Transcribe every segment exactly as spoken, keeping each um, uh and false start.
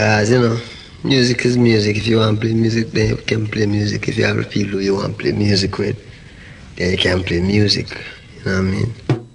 Because, you know, music is music. If you want to play music, then you can play music. If you have people who you want to play music with, then you can play music. You know what I mean?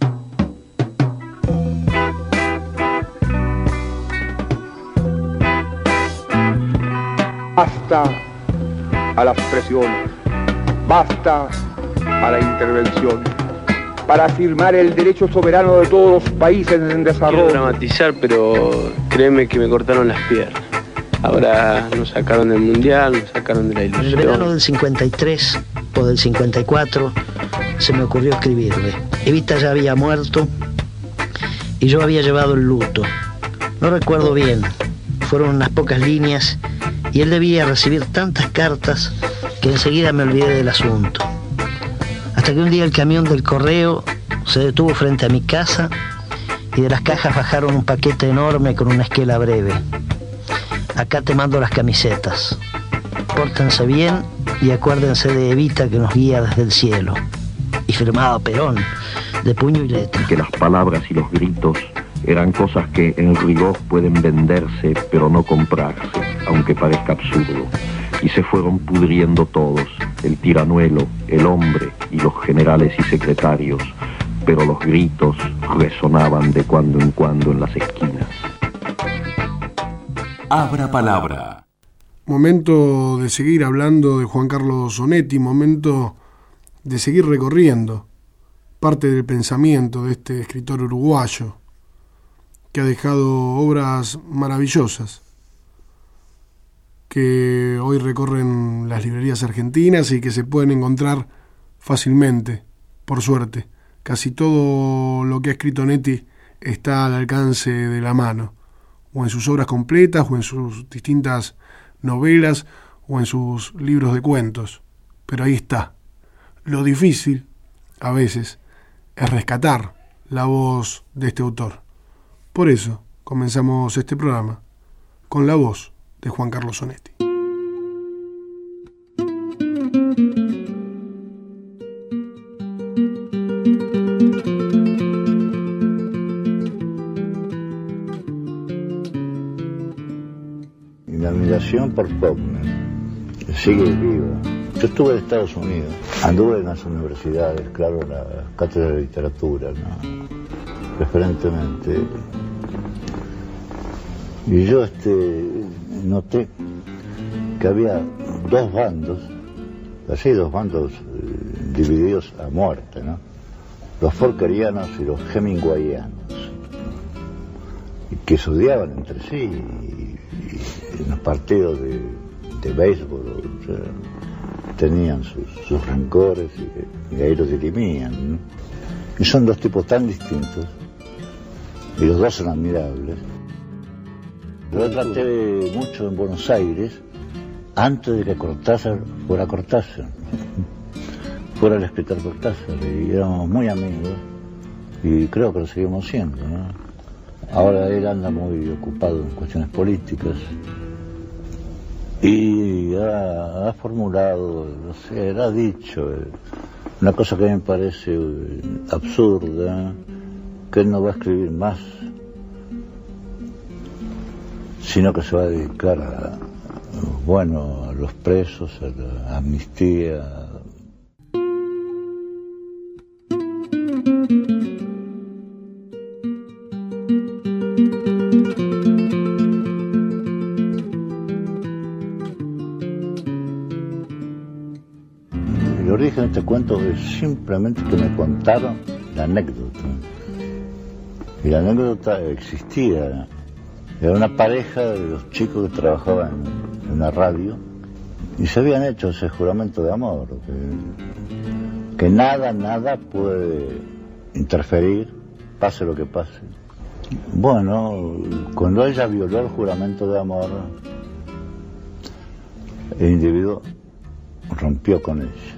Basta a las presiones, basta a la intervención, para afirmar el derecho soberano de todos los países en desarrollo. Quiero dramatizar, pero créeme que me cortaron las piernas. Ahora nos sacaron del mundial, nos sacaron de la ilusión. En el verano del cincuenta y tres o del cincuenta y cuatro se me ocurrió escribirle. Evita ya había muerto y yo había llevado el luto. No recuerdo bien, fueron unas pocas líneas y él debía recibir tantas cartas que enseguida me olvidé del asunto. Hasta que un día el camión del correo se detuvo frente a mi casa y de las cajas bajaron un paquete enorme con una esquela breve. Acá te mando las camisetas. Pórtense bien y acuérdense de Evita que nos guía desde el cielo. Y firmado Perón, de puño y letra. Que las palabras y los gritos eran cosas que en rigor pueden venderse pero no comprarse, aunque parezca absurdo. Y se fueron pudriendo todos, el tiranuelo, el hombre y los generales y secretarios, pero los gritos resonaban de cuando en cuando en las esquinas. Abra palabra. Momento de seguir hablando de Juan Carlos Onetti, momento de seguir recorriendo parte del pensamiento de este escritor uruguayo que ha dejado obras maravillosas que hoy recorren las librerías argentinas y que se pueden encontrar fácilmente, por suerte. Casi todo lo que ha escrito Onetti está al alcance de la mano, o en sus obras completas, o en sus distintas novelas, o en sus libros de cuentos. Pero ahí está. Lo difícil, a veces, es rescatar la voz de este autor. Por eso comenzamos este programa con la voz de Juan Carlos Onetti. Mi admiración por Faulkner sigue viva. Yo estuve en Estados Unidos, anduve en las universidades, claro, en la cátedra de literatura, ¿no? Preferentemente. Y yo este, noté que había dos bandos, así dos bandos eh, divididos a muerte, ¿no? Los Forkerianos y los Hemingwayanos, y que se odiaban entre sí, y, y en los partidos de, de béisbol, o sea, tenían sus, sus rencores y, y ahí los dirimían, ¿no? Y son dos tipos tan distintos, y los dos son admirables. Yo traté mucho en Buenos Aires antes de que Cortázar fuera Cortázar, fuera el escritor Cortázar, y éramos muy amigos y creo que lo seguimos siendo, ¿no? Ahora él anda muy ocupado en cuestiones políticas y ha, ha formulado, no sé, ha dicho una cosa que me parece absurda, que él no va a escribir más, sino que se va a dedicar a, bueno, a los presos, a la amnistía. El origen de este cuento es simplemente que me contaron la anécdota. Y la anécdota existía. Era una pareja de los chicos que trabajaban en una radio y se habían hecho ese juramento de amor, que, que nada, nada puede interferir, pase lo que pase. Bueno, cuando ella violó el juramento de amor, el individuo rompió con ella.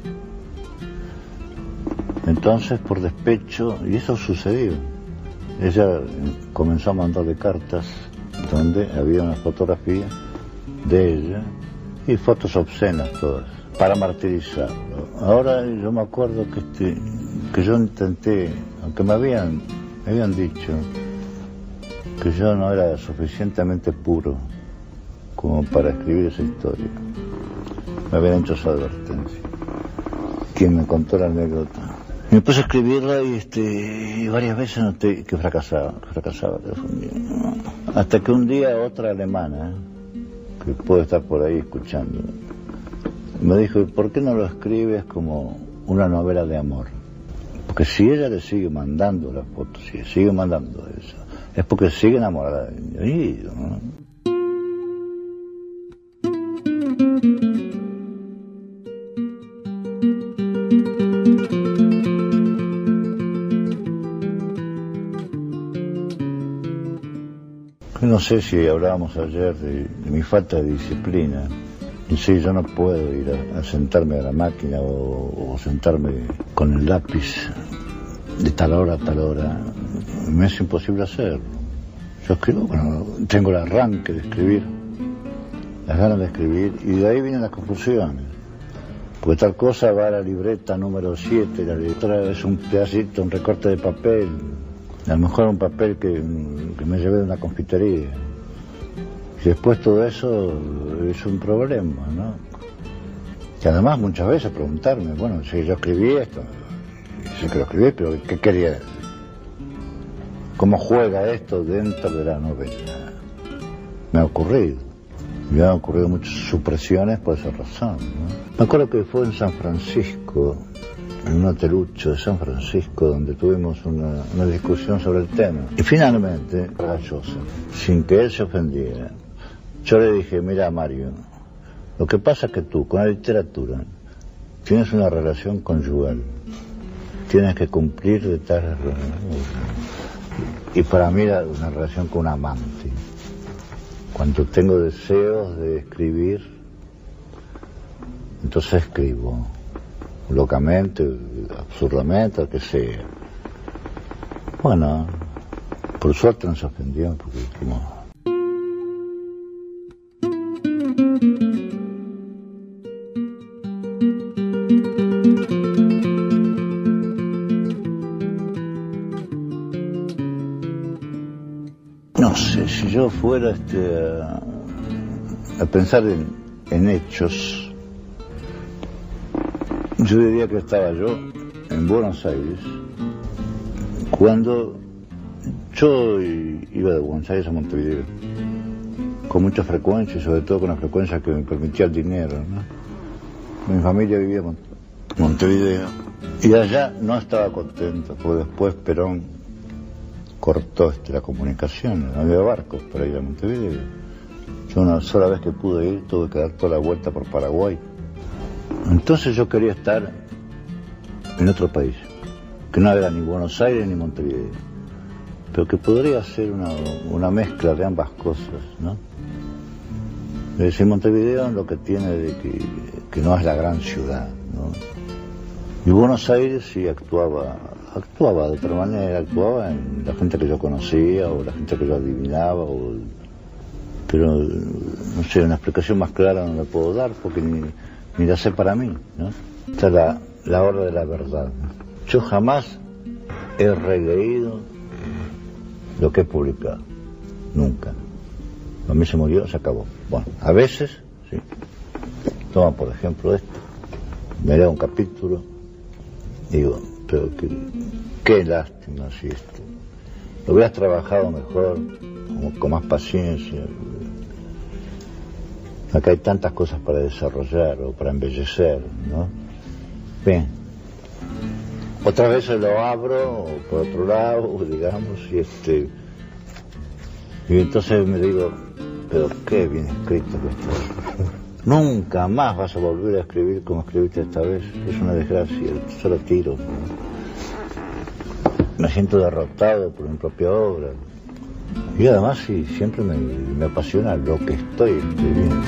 Entonces, por despecho, y eso sucedió, ella comenzó a mandarle cartas donde había una fotografía de ella y fotos obscenas todas, para martirizarlo. Ahora yo me acuerdo que, este, que yo intenté, aunque me habían, me habían dicho que yo no era suficientemente puro como para escribir esa historia. Me habían hecho esa advertencia. Quien me contó la anécdota. Me puse a escribirla y, este, y varias veces noté que fracasaba, que fracasaba, que fundía. Hasta que un día otra alemana, que puede estar por ahí escuchando, me dijo, ¿por qué no lo escribes como una novela de amor? Porque si ella le sigue mandando las fotos, si le sigue mandando eso, es porque sigue enamorada del individuo, ¿no? No sé si hablábamos ayer de, de mi falta de disciplina. Y sí, yo no puedo ir a, a sentarme a la máquina o, o sentarme con el lápiz de tal hora a tal hora. Me es imposible hacerlo. Yo escribo, bueno, tengo el arranque de escribir, las ganas de escribir, y de ahí vienen las confusiones. Porque tal cosa va a la libreta número siete, la letra es un pedacito, un recorte de papel. A lo mejor un papel que, que me llevé de una confitería. Y después todo eso es un problema, ¿no? Y además muchas veces preguntarme, bueno, si yo escribí esto, sí que lo escribí, pero ¿qué quería decir? ¿Cómo juega esto dentro de la novela? Me ha ocurrido. Me han ocurrido muchas supresiones por esa razón, ¿no? Me acuerdo que fue en San Francisco, en un hotelucho de San Francisco, donde tuvimos una, una discusión sobre el tema. Y finalmente, rayosa, sin que él se ofendiera, yo le dije, mira Mario, lo que pasa es que tú con la literatura tienes una relación conyugal, tienes que cumplir de tal... Y para mí era una relación con un amante. Cuando tengo deseos de escribir, entonces escribo. Locamente, absurdamente, lo que sea. Bueno, por suerte no se ofendió, porque dijimos... No sé, si yo fuera este, a, a pensar en, en hechos... Yo diría que estaba yo en Buenos Aires cuando yo iba de Buenos Aires a Montevideo con mucha frecuencia y sobre todo con la frecuencia que me permitía el dinero, ¿no? Mi familia vivía en Montevideo y allá no estaba contento porque después Perón cortó este, la comunicación, no había barcos para ir a Montevideo. Yo una sola vez que pude ir tuve que dar toda la vuelta por Paraguay. Entonces yo quería estar en otro país, que no era ni Buenos Aires ni Montevideo, pero que podría ser una, una mezcla de ambas cosas, ¿no? Es decir, Montevideo lo que tiene de que, que no es la gran ciudad, ¿no? Y Buenos Aires sí actuaba, actuaba de otra manera, actuaba en la gente que yo conocía o la gente que yo adivinaba, o, pero no sé, una explicación más clara no la puedo dar porque ni... ni la sé para mí, ¿no? Esta es la, la hora de la verdad, ¿no? Yo jamás he releído lo que he publicado, nunca. A mí se murió, se acabó. Bueno, a veces, sí. Toma por ejemplo esto, me leo un capítulo, digo, pero qué, qué lástima si esto, lo hubieras trabajado mejor, con, con más paciencia. Acá hay tantas cosas para desarrollar o para embellecer, ¿no? Bien. Otras veces lo abro por otro lado, digamos, y este... Y entonces me digo, pero qué bien escrito que está. Nunca más vas a volver a escribir como escribiste esta vez. Es una desgracia, solo tiro, ¿no? Me siento derrotado por mi propia obra. Y además sí, siempre me, me apasiona lo que estoy escribiendo.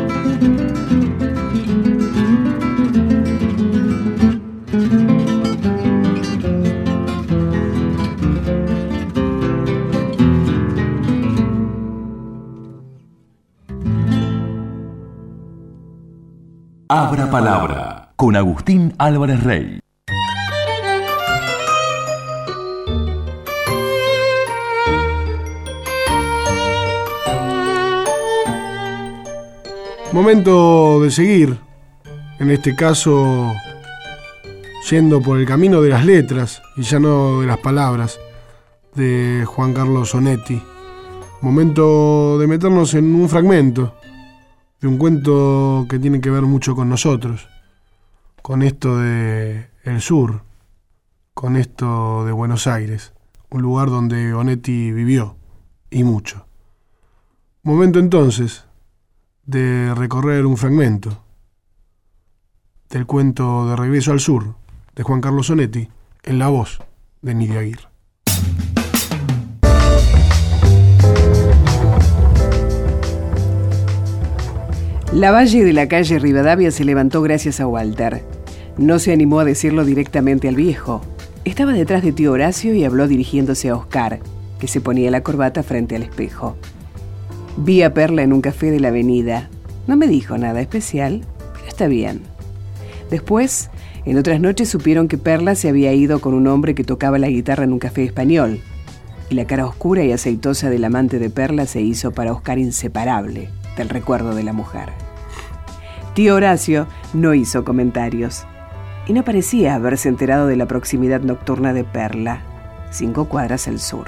Abra Palabra, con Agustín Álvarez Rey. Momento de seguir, en este caso, yendo por el camino de las letras y ya no de las palabras, de Juan Carlos Onetti. Momento de meternos en un fragmento de un cuento que tiene que ver mucho con nosotros, con esto de el sur, con esto de Buenos Aires, un lugar donde Onetti vivió, y mucho. Momento entonces de recorrer un fragmento del cuento de Regreso al Sur, de Juan Carlos Onetti, en la voz de Nidia Aguirre. La valle de la calle Rivadavia se levantó gracias a Walter. No se animó a decirlo directamente al viejo. Estaba detrás de tío Horacio y habló dirigiéndose a Oscar, que se ponía la corbata frente al espejo. Vi a Perla en un café de la avenida. No me dijo nada especial, pero está bien. Después, en otras noches supieron que Perla se había ido con un hombre que tocaba la guitarra en un café español. Y la cara oscura y aceitosa del amante de Perla se hizo para Oscar inseparable del recuerdo de la mujer. Tío Horacio no hizo comentarios y no parecía haberse enterado de la proximidad nocturna de Perla, cinco cuadras al sur.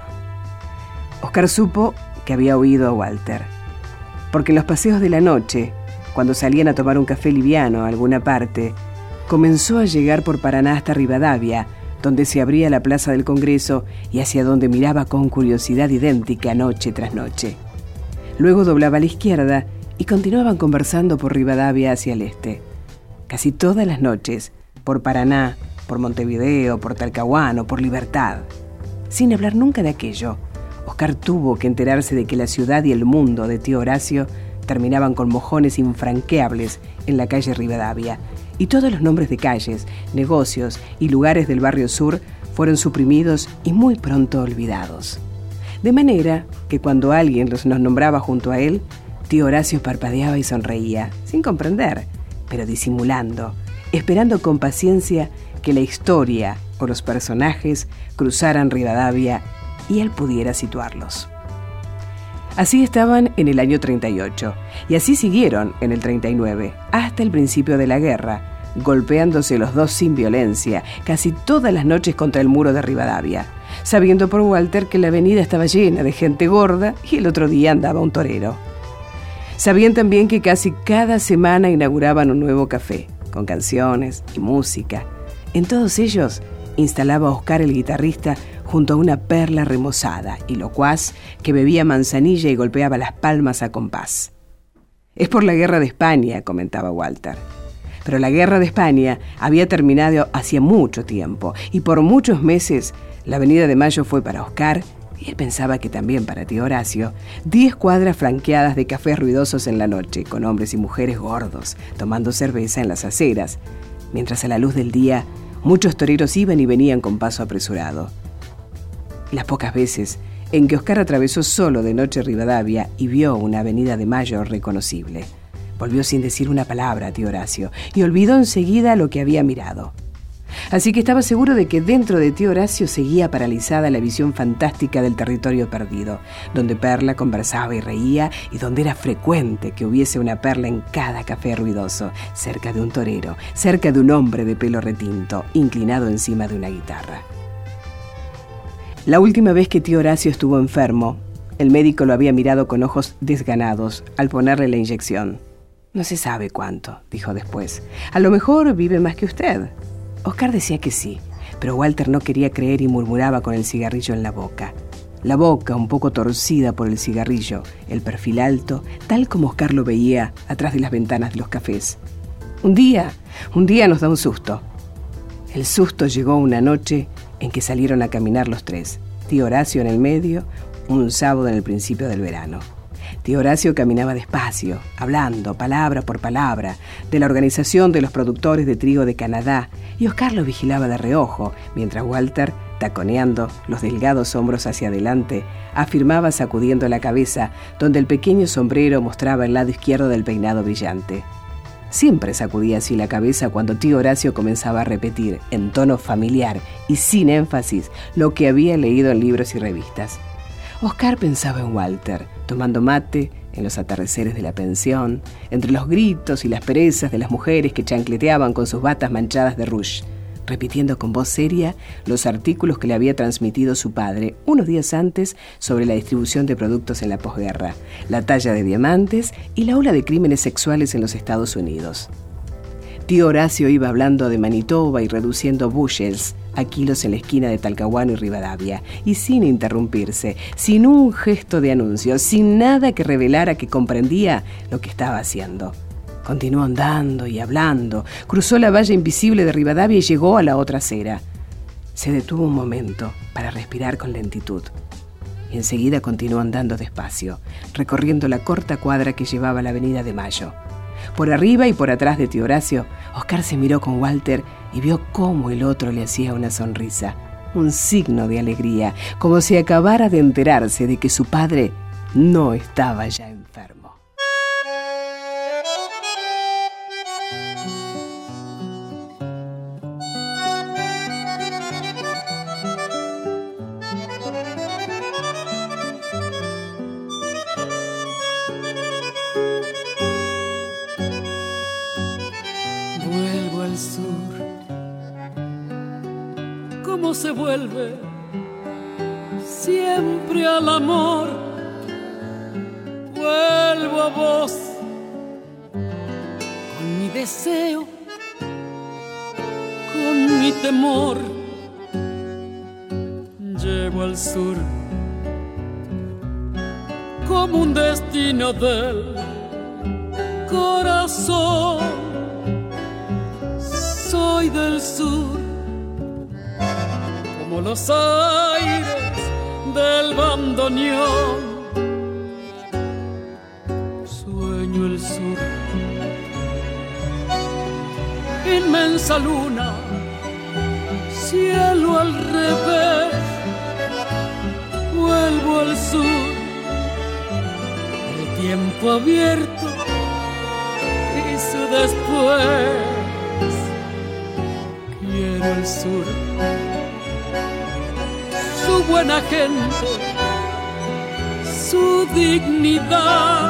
Oscar supo que había oído a Walter, porque en los paseos de la noche, cuando salían a tomar un café liviano a alguna parte, comenzó a llegar por Paraná hasta Rivadavia, donde se abría la Plaza del Congreso y hacia donde miraba con curiosidad idéntica noche tras noche. Luego doblaba a la izquierda y continuaban conversando por Rivadavia hacia el este. Casi todas las noches, por Paraná, por Montevideo, por Talcahuano, por Libertad. Sin hablar nunca de aquello, Oscar tuvo que enterarse de que la ciudad y el mundo de tío Horacio terminaban con mojones infranqueables en la calle Rivadavia, y todos los nombres de calles, negocios y lugares del barrio sur fueron suprimidos y muy pronto olvidados. De manera que cuando alguien los nos nombraba junto a él, tío Horacio parpadeaba y sonreía, sin comprender, pero disimulando, esperando con paciencia que la historia o los personajes cruzaran Rivadavia y él pudiera situarlos. Así estaban en el año treinta y ocho, y así siguieron en el treinta y nueve, hasta el principio de la guerra, golpeándose los dos sin violencia, casi todas las noches contra el muro de Rivadavia, sabiendo por Walter que la avenida estaba llena de gente gorda y el otro día andaba un torero. Sabían también que casi cada semana inauguraban un nuevo café, con canciones y música. En todos ellos instalaba a Oscar el guitarrista junto a una Perla remozada y locuaz que bebía manzanilla y golpeaba las palmas a compás. Es por la guerra de España, comentaba Walter. Pero la guerra de España había terminado hacía mucho tiempo y por muchos meses la Avenida de Mayo fue para Oscar, y él pensaba que también para tío Horacio, diez cuadras franqueadas de cafés ruidosos en la noche, con hombres y mujeres gordos, tomando cerveza en las aceras, mientras a la luz del día muchos toreros iban y venían con paso apresurado. Las pocas veces en que Oscar atravesó solo de noche Rivadavia y vio una Avenida de Mayo reconocible, volvió sin decir una palabra a tío Horacio y olvidó enseguida lo que había mirado. Así que estaba seguro de que dentro de tío Horacio seguía paralizada la visión fantástica del territorio perdido, donde Perla conversaba y reía y donde era frecuente que hubiese una Perla en cada café ruidoso, cerca de un torero, cerca de un hombre de pelo retinto, inclinado encima de una guitarra. La última vez que tío Horacio estuvo enfermo, el médico lo había mirado con ojos desganados al ponerle la inyección. No se sabe cuánto, dijo después. A lo mejor vive más que usted. Oscar decía que sí, pero Walter no quería creer y murmuraba con el cigarrillo en la boca. La boca un poco torcida por el cigarrillo, el perfil alto, tal como Oscar lo veía atrás de las ventanas de los cafés. Un día, un día nos da un susto. El susto llegó una noche en que salieron a caminar los tres, tío Horacio en el medio, un sábado en el principio del verano. Tío Horacio caminaba despacio, hablando, palabra por palabra, de la organización de los productores de trigo de Canadá, y Oscar lo vigilaba de reojo, mientras Walter, taconeando los delgados hombros hacia adelante, afirmaba sacudiendo la cabeza, donde el pequeño sombrero mostraba el lado izquierdo del peinado brillante. Siempre sacudía así la cabeza cuando tío Horacio comenzaba a repetir, en tono familiar y sin énfasis, lo que había leído en libros y revistas. Oscar pensaba en Walter, tomando mate en los atardeceres de la pensión, entre los gritos y las perezas de las mujeres que chancleteaban con sus batas manchadas de rouge, repitiendo con voz seria los artículos que le había transmitido su padre unos días antes sobre la distribución de productos en la posguerra, la talla de diamantes y la ola de crímenes sexuales en los Estados Unidos. Tío Horacio iba hablando de Manitoba y reduciendo bushels a kilos en la esquina de Talcahuano y Rivadavia, y sin interrumpirse, sin un gesto de anuncio, sin nada que revelara que comprendía lo que estaba haciendo. Continuó andando y hablando, cruzó la valla invisible de Rivadavia y llegó a la otra acera. Se detuvo un momento para respirar con lentitud. Y enseguida continuó andando despacio, recorriendo la corta cuadra que llevaba a la avenida de Mayo. Por arriba y por atrás de tío Horacio, Oscar se miró con Walter y vio cómo el otro le hacía una sonrisa, un signo de alegría, como si acabara de enterarse de que su padre no estaba ya enfermo. ¿Cómo se vuelve siempre al amor? Vuelvo a vos con mi deseo, con mi temor. Llevo al sur como un destino del corazón. Soy del sur como los aires del bandoneón. Sueño el sur, inmensa luna, cielo al revés. Vuelvo al sur, el tiempo abierto y su después. Quiero el sur, su buena gente, su dignidad.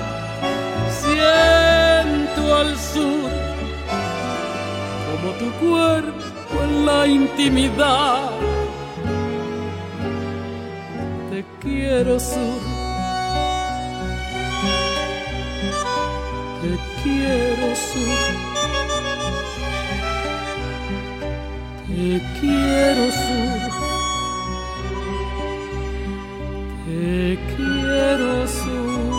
Siento al sur como tu cuerpo en la intimidad. Te quiero sur, te quiero sur, te quiero sur. Te quiero sur.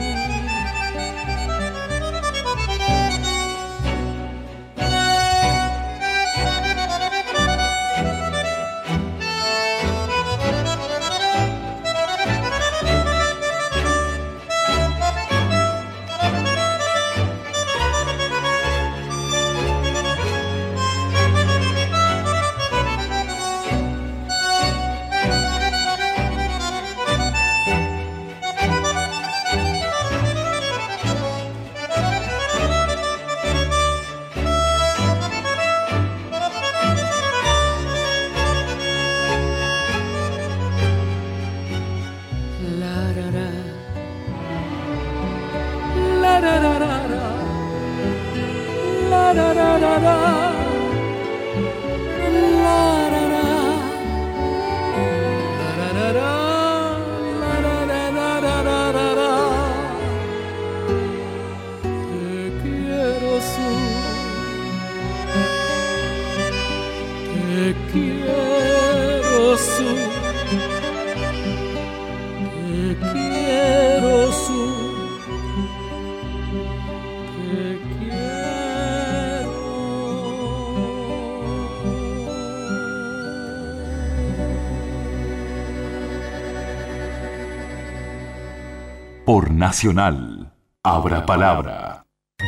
Por Nacional, Abra Palabra.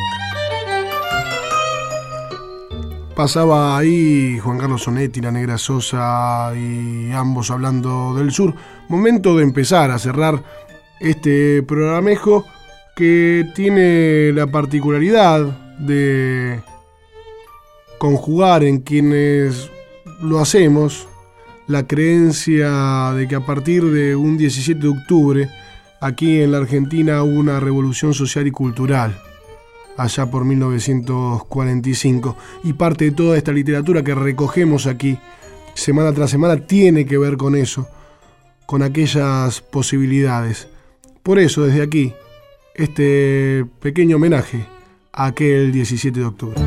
Pasaba ahí Juan Carlos Onetti, La Negra Sosa y ambos hablando del sur. Momento de empezar a cerrar este programejo que tiene la particularidad de conjugar en quienes lo hacemos la creencia de que a partir de un diecisiete de octubre Aquí en la Argentina hubo una revolución social y cultural, allá por mil novecientos cuarenta y cinco, y parte de toda esta literatura que recogemos aquí, semana tras semana, tiene que ver con eso, con aquellas posibilidades. Por eso, desde aquí, este pequeño homenaje a aquel diecisiete de octubre.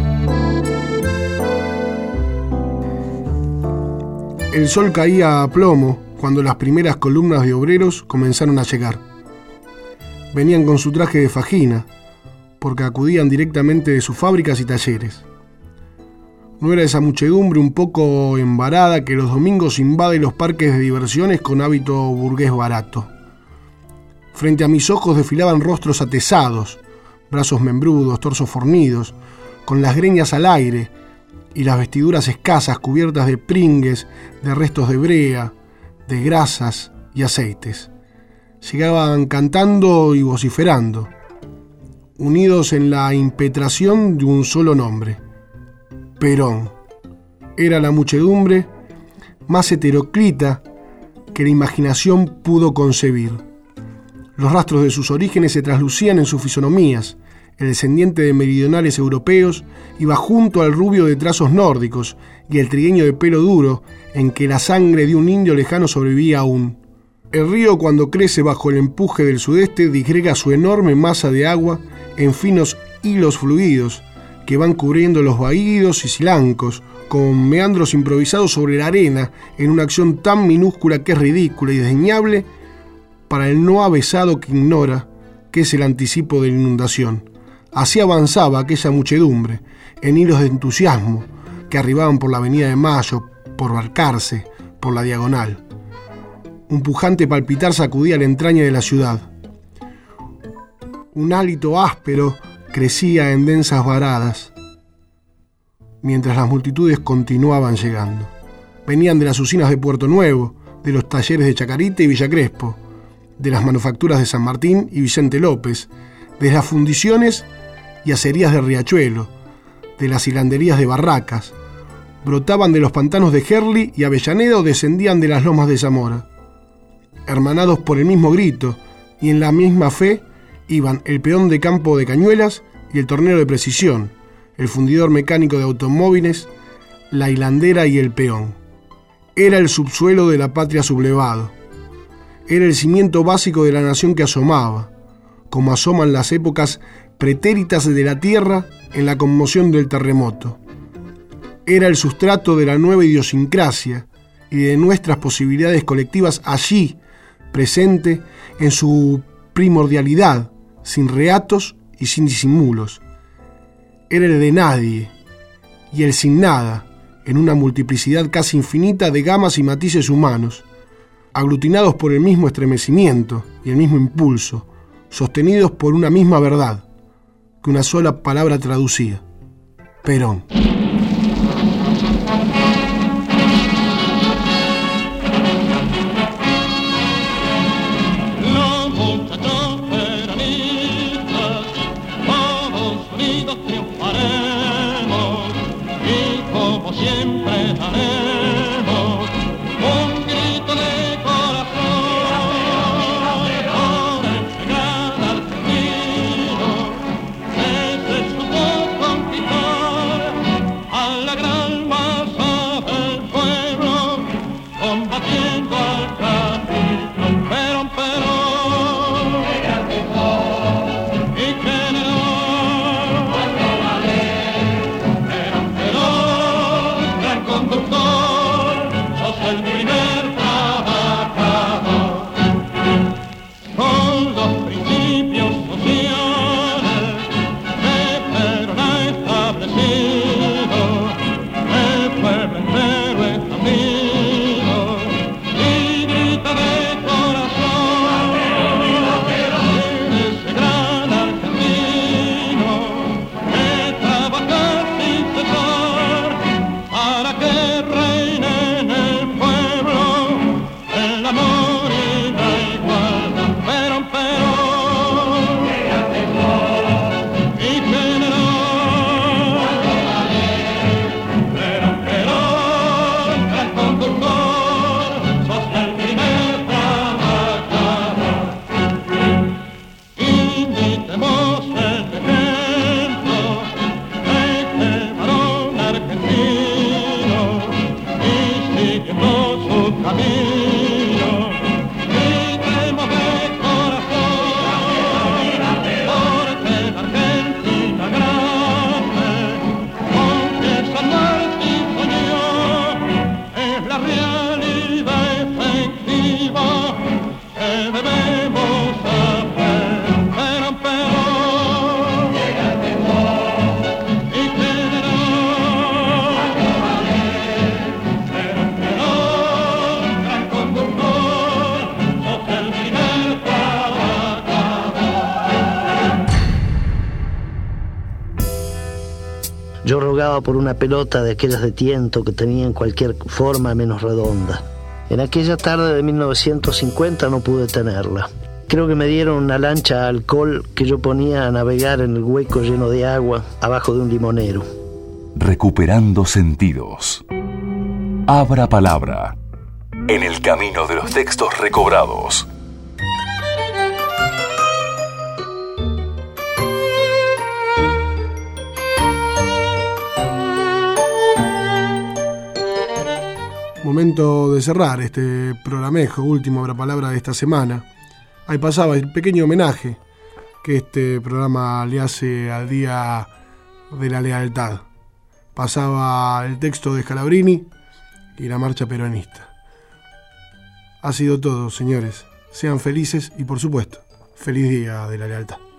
El sol caía a plomo cuando las primeras columnas de obreros comenzaron a llegar. Venían con su traje de fajina, porque acudían directamente de sus fábricas y talleres. No era esa muchedumbre un poco embarada que los domingos invade los parques de diversiones con hábito burgués barato. Frente a mis ojos desfilaban rostros atesados, brazos membrudos, torsos fornidos, con las greñas al aire y las vestiduras escasas cubiertas de pringues, de restos de brea, de grasas y aceites. Llegaban cantando y vociferando, unidos en la impetración de un solo nombre: Perón. Era la muchedumbre más heteroclita que la imaginación pudo concebir. Los rastros de sus orígenes se traslucían en sus fisonomías. El descendiente de meridionales europeos iba junto al rubio de trazos nórdicos y el trigueño de pelo duro, en que la sangre de un indio lejano sobrevivía aún. El río, cuando crece bajo el empuje del sudeste, disgrega su enorme masa de agua en finos hilos fluidos que van cubriendo los vaídos y silancos, con meandros improvisados sobre la arena, en una acción tan minúscula que es ridícula y desdeñable para el no avesado que ignora que es el anticipo de la inundación. Así avanzaba aquella muchedumbre, en hilos de entusiasmo, que arribaban por la Avenida de Mayo, por Balcarce, por la Diagonal. Un pujante palpitar sacudía la entraña de la ciudad. Un hálito áspero crecía en densas varadas, mientras las multitudes continuaban llegando. Venían de las usinas de Puerto Nuevo, de los talleres de Chacarita y Villa Crespo, de las manufacturas de San Martín y Vicente López, de las fundiciones y acerías de Riachuelo, de las hilanderías de Barracas. Brotaban de los pantanos de Gerli y Avellaneda o descendían de las lomas de Zamora. Hermanados por el mismo grito y en la misma fe, iban el peón de campo de Cañuelas y el tornero de precisión, el fundidor mecánico de automóviles, la hilandera y el peón. Era el subsuelo de la patria sublevado. Era el cimiento básico de la nación que asomaba, como asoman las épocas pretéritas de la tierra en la conmoción del terremoto. Era el sustrato de la nueva idiosincrasia y de nuestras posibilidades colectivas allí, presente en su primordialidad, sin reatos y sin disimulos. Era el de nadie y el sin nada, en una multiplicidad casi infinita de gamas y matices humanos, aglutinados por el mismo estremecimiento y el mismo impulso, sostenidos por una misma verdad, que una sola palabra traducía: Perón. Conductor Yo rogaba por una pelota de aquellas de tiento que tenían cualquier forma menos redonda. En aquella tarde de mil novecientos cincuenta no pude tenerla. Creo que me dieron una lancha a alcohol que yo ponía a navegar en el hueco lleno de agua abajo de un limonero. Recuperando sentidos. Abra palabra. En el camino de los textos recobrados. Momento de cerrar este programejo, último Abra Palabra de esta semana. Ahí pasaba el pequeño homenaje que este programa le hace al Día de la Lealtad. Pasaba el texto de Scalabrini y la marcha peronista. Ha sido todo, señores. Sean felices y, por supuesto, feliz Día de la Lealtad.